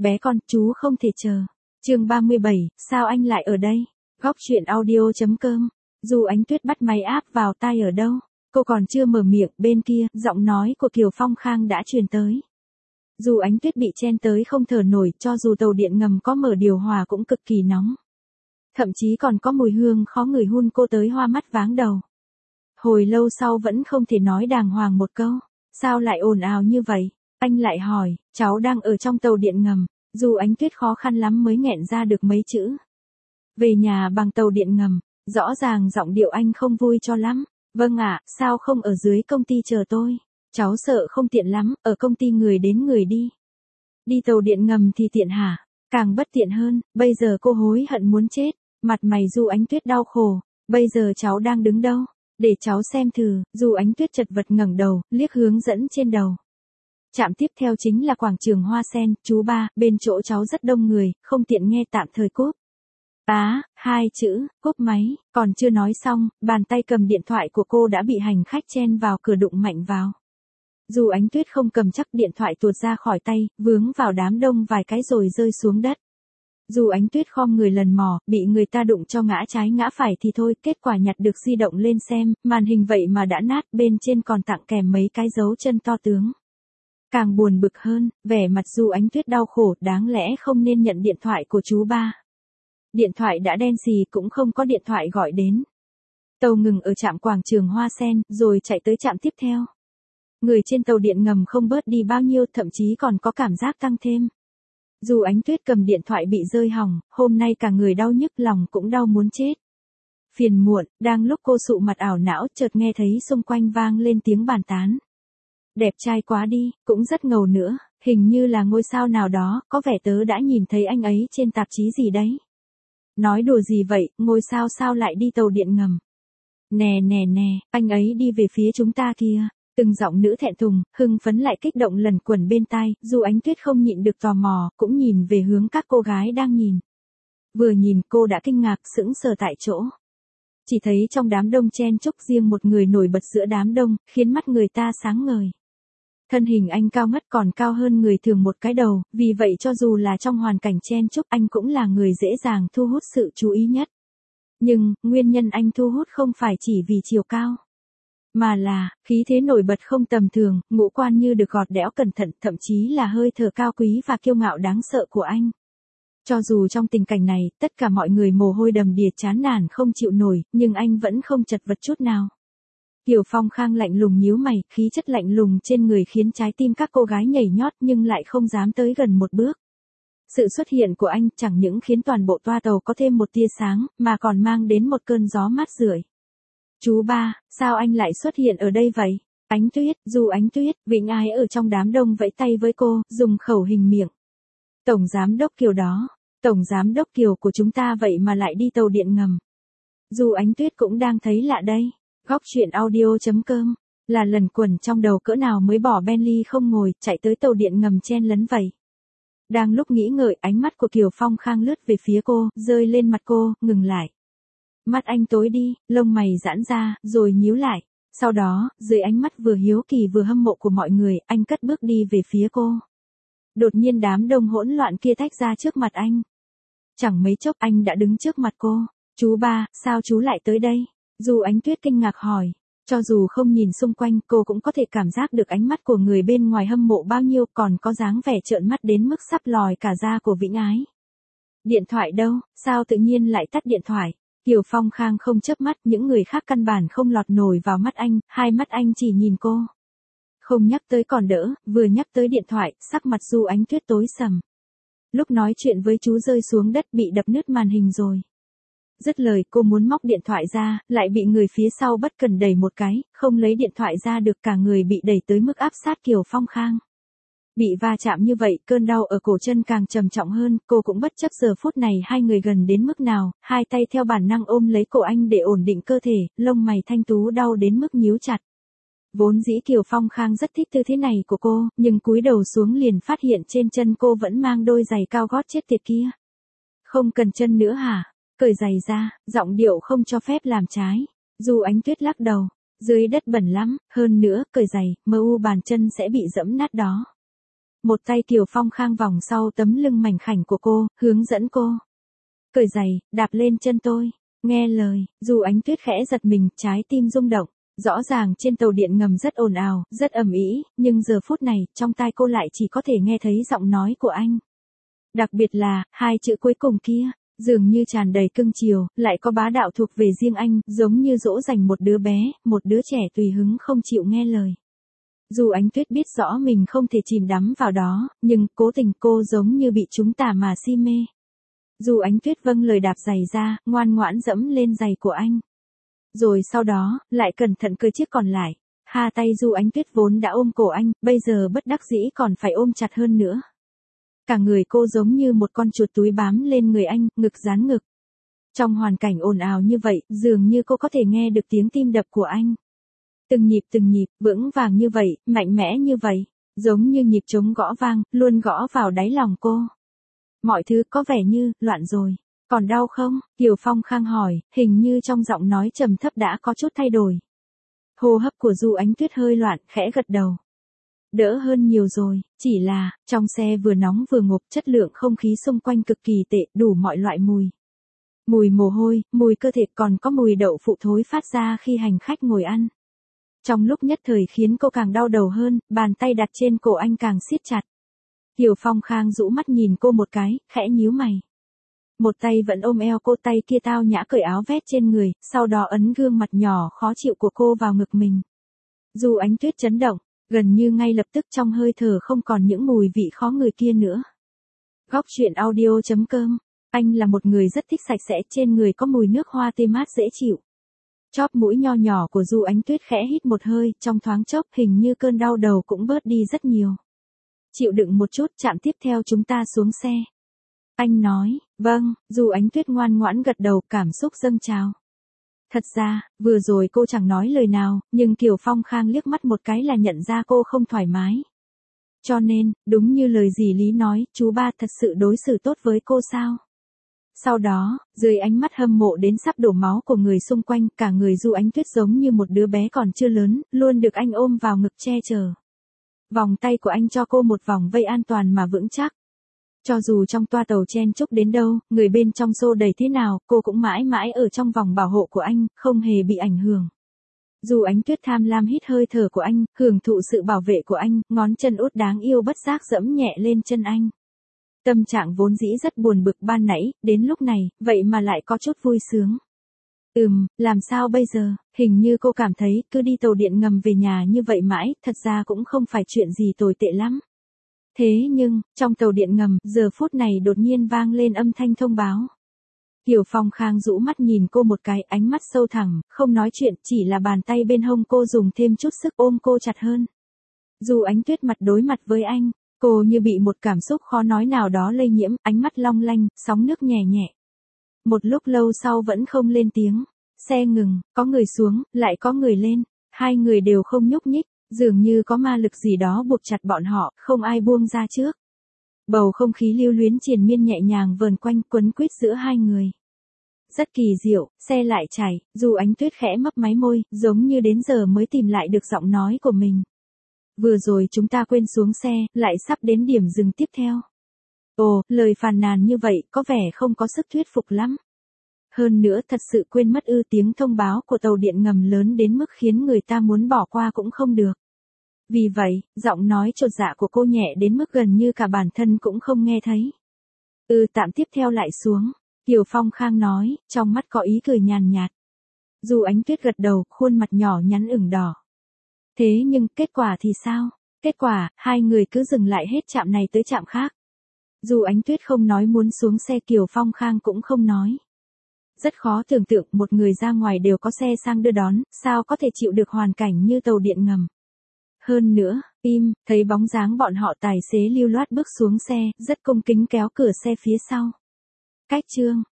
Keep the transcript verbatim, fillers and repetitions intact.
bé con, chú không thể chờ. Chương ba mươi bảy, sao anh lại ở đây? Góc truyện audio.com. Dù Ánh Tuyết bắt máy áp vào tai ở đâu, cô còn chưa mở miệng, bên kia, giọng nói của Kiều Phong Khang đã truyền tới. Dù Ánh Tuyết bị chen tới không thở nổi, cho dù tàu điện ngầm có mở điều hòa cũng cực kỳ nóng. Thậm chí còn có mùi hương khó ngửi hun cô tới hoa mắt váng đầu. Hồi lâu sau vẫn không thể nói đàng hoàng một câu. Sao lại ồn ào như vậy? Anh lại hỏi, cháu đang ở trong tàu điện ngầm. Dù Ánh Tuyết khó khăn lắm mới nghẹn ra được mấy chữ. Về nhà bằng tàu điện ngầm, rõ ràng giọng điệu anh không vui cho lắm. Vâng ạ, sao không ở dưới công ty chờ tôi? Cháu sợ không tiện lắm, ở công ty người đến người đi. Đi tàu điện ngầm thì tiện hả? Càng bất tiện hơn, bây giờ cô hối hận muốn chết. Mặt mày Du Ánh Tuyết đau khổ. Bây giờ cháu đang đứng đâu? Để cháu xem thử. Du Ánh Tuyết chật vật ngẩng đầu, liếc hướng dẫn trên đầu. Trạm tiếp theo chính là quảng trường Hoa Sen. Chú ba, bên chỗ cháu rất đông người, không tiện nghe, tạm thời cúp. Á, hai chữ, cúp máy, còn chưa nói xong, bàn tay cầm điện thoại của cô đã bị hành khách chen vào cửa đụng mạnh vào. Dù Ánh Tuyết không cầm chắc, điện thoại tuột ra khỏi tay, vướng vào đám đông vài cái rồi rơi xuống đất. Dù Ánh Tuyết khom người lần mò, bị người ta đụng cho ngã trái ngã phải thì thôi, kết quả nhặt được di động lên xem, màn hình vậy mà đã nát, bên trên còn tặng kèm mấy cái dấu chân to tướng. Càng buồn bực hơn, vẻ mặt Dù Ánh Tuyết đau khổ, đáng lẽ không nên nhận điện thoại của chú ba. Điện thoại đã đen xì cũng không có điện thoại gọi đến. Tàu ngừng ở trạm quảng trường Hoa Sen, rồi chạy tới trạm tiếp theo. Người trên tàu điện ngầm không bớt đi bao nhiêu, thậm chí còn có cảm giác tăng thêm. Dù Ánh Tuyết cầm điện thoại bị rơi hỏng, hôm nay cả người đau nhức, lòng cũng đau muốn chết. Phiền muộn, đang lúc cô sụ mặt ảo não, chợt nghe thấy xung quanh vang lên tiếng bàn tán. Đẹp trai quá đi, cũng rất ngầu nữa, hình như là ngôi sao nào đó, có vẻ tớ đã nhìn thấy anh ấy trên tạp chí gì đấy. Nói đùa gì vậy, ngôi sao sao lại đi tàu điện ngầm? Nè nè nè, anh ấy đi về phía chúng ta kìa. Từng giọng nữ thẹn thùng, hưng phấn lại kích động lẩn quẩn bên tai, Dù Ánh Tuyết không nhịn được tò mò, cũng nhìn về hướng các cô gái đang nhìn. Vừa nhìn cô đã kinh ngạc, sững sờ tại chỗ. Chỉ thấy trong đám đông chen chúc riêng một người nổi bật giữa đám đông, khiến mắt người ta sáng ngời. Thân hình anh cao ngất, còn cao hơn người thường một cái đầu, vì vậy cho dù là trong hoàn cảnh chen chúc, anh cũng là người dễ dàng thu hút sự chú ý nhất. Nhưng, nguyên nhân anh thu hút không phải chỉ vì chiều cao, mà là, khí thế nổi bật không tầm thường, ngũ quan như được gọt đẽo cẩn thận, thậm chí là hơi thở cao quý và kiêu ngạo đáng sợ của anh. Cho dù trong tình cảnh này, tất cả mọi người mồ hôi đầm đìa chán nản không chịu nổi, nhưng anh vẫn không chật vật chút nào. Kiều Phong Khang lạnh lùng nhíu mày, khí chất lạnh lùng trên người khiến trái tim các cô gái nhảy nhót nhưng lại không dám tới gần một bước. Sự xuất hiện của anh chẳng những khiến toàn bộ toa tàu có thêm một tia sáng, mà còn mang đến một cơn gió mát rượi. Chú ba, sao anh lại xuất hiện ở đây vậy? Ánh Tuyết, Dù Ánh Tuyết, Vĩnh Ái ở trong đám đông vẫy tay với cô, dùng khẩu hình miệng. Tổng giám đốc Kiều đó, tổng giám đốc Kiều của chúng ta vậy mà lại đi tàu điện ngầm. Dù Ánh Tuyết cũng đang thấy lạ đây. Góc truyện audio.com, là lần quẩn trong đầu cỡ nào mới bỏ Bentley không ngồi, chạy tới tàu điện ngầm chen lấn vậy. Đang lúc nghĩ ngợi, ánh mắt của Kiều Phong Khang lướt về phía cô, rơi lên mặt cô, ngừng lại. Mắt anh tối đi, lông mày giãn ra, rồi nhíu lại. Sau đó, dưới ánh mắt vừa hiếu kỳ vừa hâm mộ của mọi người, anh cất bước đi về phía cô. Đột nhiên đám đông hỗn loạn kia tách ra trước mặt anh. Chẳng mấy chốc anh đã đứng trước mặt cô. Chú ba, sao chú lại tới đây? Dù Ánh Tuyết kinh ngạc hỏi. Cho dù không nhìn xung quanh, cô cũng có thể cảm giác được ánh mắt của người bên ngoài hâm mộ bao nhiêu, còn có dáng vẻ trợn mắt đến mức sắp lòi cả da của Vĩnh Ái. Điện thoại đâu, sao tự nhiên lại tắt điện thoại? Kiều Phong Khang không chớp mắt, những người khác căn bản không lọt nổi vào mắt anh, hai mắt anh chỉ nhìn cô. Không nhắc tới còn đỡ, vừa nhắc tới điện thoại, sắc mặt Dù Ánh Tuyết tối sầm. Lúc nói chuyện với chú rơi xuống đất bị đập nứt màn hình rồi. Dứt lời cô muốn móc điện thoại ra, lại bị người phía sau bất cần đẩy một cái, không lấy điện thoại ra được, cả người bị đẩy tới mức áp sát Kiều Phong Khang. Bị va chạm như vậy, cơn đau ở cổ chân càng trầm trọng hơn, cô cũng bất chấp giờ phút này hai người gần đến mức nào, hai tay theo bản năng ôm lấy cổ anh để ổn định cơ thể, lông mày thanh tú đau đến mức nhíu chặt. Vốn dĩ Kiều Phong Khang rất thích tư thế này của cô, nhưng cúi đầu xuống liền phát hiện trên chân cô vẫn mang đôi giày cao gót chết tiệt kia. Không cần chân nữa hả? Cởi giày ra, giọng điệu không cho phép làm trái. Dù Ánh Tuyết lắc đầu, dưới đất bẩn lắm, hơn nữa, cởi giày, mờ u bàn chân sẽ bị dẫm nát đó. Một tay Kiều Phong Khang vòng sau tấm lưng mảnh khảnh của cô, hướng dẫn cô. Cởi giày, đạp lên chân tôi. Nghe lời, dù Ánh Tuyết khẽ giật mình, trái tim rung động. Rõ ràng trên tàu điện ngầm rất ồn ào, rất ầm ĩ, nhưng giờ phút này, trong tai cô lại chỉ có thể nghe thấy giọng nói của anh. Đặc biệt là, hai chữ cuối cùng kia, dường như tràn đầy cưng chiều, lại có bá đạo thuộc về riêng anh, giống như dỗ dành một đứa bé, một đứa trẻ tùy hứng không chịu nghe lời. Dù Ánh Tuyết biết rõ mình không thể chìm đắm vào đó, nhưng cố tình cô giống như bị chúng tà mà si mê. Dù Ánh Tuyết vâng lời đạp giày ra, ngoan ngoãn dẫm lên giày của anh. Rồi sau đó, lại cẩn thận cởi chiếc còn lại. Hà tay Dù Ánh Tuyết vốn đã ôm cổ anh, bây giờ bất đắc dĩ còn phải ôm chặt hơn nữa. Cả người cô giống như một con chuột túi bám lên người anh, ngực dán ngực. Trong hoàn cảnh ồn ào như vậy, dường như cô có thể nghe được tiếng tim đập của anh. Từng nhịp từng nhịp, vững vàng như vậy, mạnh mẽ như vậy, giống như nhịp trống gõ vang, luôn gõ vào đáy lòng cô. Mọi thứ có vẻ như, loạn rồi. Còn đau không? Kiều Phong Khang hỏi, hình như trong giọng nói trầm thấp đã có chút thay đổi. Hô hấp của Dù Ánh Tuyết hơi loạn, khẽ gật đầu. Đỡ hơn nhiều rồi, chỉ là, trong xe vừa nóng vừa ngộp, chất lượng không khí xung quanh cực kỳ tệ, đủ mọi loại mùi. Mùi mồ hôi, mùi cơ thể, còn có mùi đậu phụ thối phát ra khi hành khách ngồi ăn. Trong lúc nhất thời khiến cô càng đau đầu hơn, bàn tay đặt trên cổ anh càng siết chặt. Kiều Phong Khang rũ mắt nhìn cô một cái, khẽ nhíu mày. Một tay vẫn ôm eo cô, tay kia tao nhã cởi áo vest trên người, sau đó ấn gương mặt nhỏ khó chịu của cô vào ngực mình. Dù Ánh Tuyết chấn động, gần như ngay lập tức trong hơi thở không còn những mùi vị khó người kia nữa. Góc truyện audio chấm com. Anh là một người rất thích sạch sẽ, trên người có mùi nước hoa tê mát dễ chịu. Chóp mũi nho nhỏ của Dù Ánh Tuyết khẽ hít một hơi, trong thoáng chốc hình như cơn đau đầu cũng bớt đi rất nhiều. Chịu đựng một chút, trạm tiếp theo chúng ta xuống xe. Anh nói, vâng, Dù Ánh Tuyết ngoan ngoãn gật đầu, cảm xúc dâng trào. Thật ra, vừa rồi cô chẳng nói lời nào, nhưng Kiều Phong Khang liếc mắt một cái là nhận ra cô không thoải mái. Cho nên, đúng như lời dì Lý nói, chú ba thật sự đối xử tốt với cô sao? Sau đó, dưới ánh mắt hâm mộ đến sắp đổ máu của người xung quanh, cả người Dù Ánh Tuyết giống như một đứa bé còn chưa lớn, luôn được anh ôm vào ngực che chở. Vòng tay của anh cho cô một vòng vây an toàn mà vững chắc. Cho dù trong toa tàu chen chúc đến đâu, người bên trong xô đầy thế nào, cô cũng mãi mãi ở trong vòng bảo hộ của anh, không hề bị ảnh hưởng. Dù Ánh Tuyết tham lam hít hơi thở của anh, hưởng thụ sự bảo vệ của anh, ngón chân út đáng yêu bất giác dẫm nhẹ lên chân anh. Tâm trạng vốn dĩ rất buồn bực ban nãy, đến lúc này, vậy mà lại có chút vui sướng. Ừm, làm sao bây giờ, hình như cô cảm thấy, cứ đi tàu điện ngầm về nhà như vậy mãi, thật ra cũng không phải chuyện gì tồi tệ lắm. Thế nhưng, trong tàu điện ngầm, giờ phút này đột nhiên vang lên âm thanh thông báo. Kiều Phong Khang rũ mắt nhìn cô một cái, ánh mắt sâu thẳm, không nói chuyện, chỉ là bàn tay bên hông cô dùng thêm chút sức ôm cô chặt hơn. Dù Ánh Tuyết mặt đối mặt với anh, cô như bị một cảm xúc khó nói nào đó lây nhiễm, ánh mắt long lanh, sóng nước nhẹ nhẹ. Một lúc lâu sau vẫn không lên tiếng. Xe ngừng, có người xuống, lại có người lên. Hai người đều không nhúc nhích, dường như có ma lực gì đó buộc chặt bọn họ, không ai buông ra trước. Bầu không khí lưu luyến triền miên nhẹ nhàng vờn quanh, quấn quýt giữa hai người. Rất kỳ diệu, xe lại chạy, Dù Ánh Tuyết khẽ mấp máy môi, giống như đến giờ mới tìm lại được giọng nói của mình. Vừa rồi chúng ta quên xuống xe, lại sắp đến điểm dừng tiếp theo. Ồ, lời phàn nàn như vậy, có vẻ không có sức thuyết phục lắm. Hơn nữa thật sự quên mất ư, tiếng thông báo của tàu điện ngầm lớn đến mức khiến người ta muốn bỏ qua cũng không được. Vì vậy, giọng nói chột dạ của cô nhẹ đến mức gần như cả bản thân cũng không nghe thấy. Ừ, tạm tiếp theo lại xuống. Kiều Phong Khang nói, trong mắt có ý cười nhàn nhạt. Dù Ánh Tuyết gật đầu, khuôn mặt nhỏ nhắn ửng đỏ. Thế nhưng, kết quả thì sao? Kết quả, hai người cứ dừng lại hết trạm này tới trạm khác. Dù Ánh Tuyết không nói muốn xuống xe, Kiều Phong Khang cũng không nói. Rất khó tưởng tượng một người ra ngoài đều có xe sang đưa đón, sao có thể chịu được hoàn cảnh như tàu điện ngầm. Hơn nữa, im, thấy bóng dáng bọn họ, tài xế lưu loát bước xuống xe, rất cung kính kéo cửa xe phía sau. Cách chương.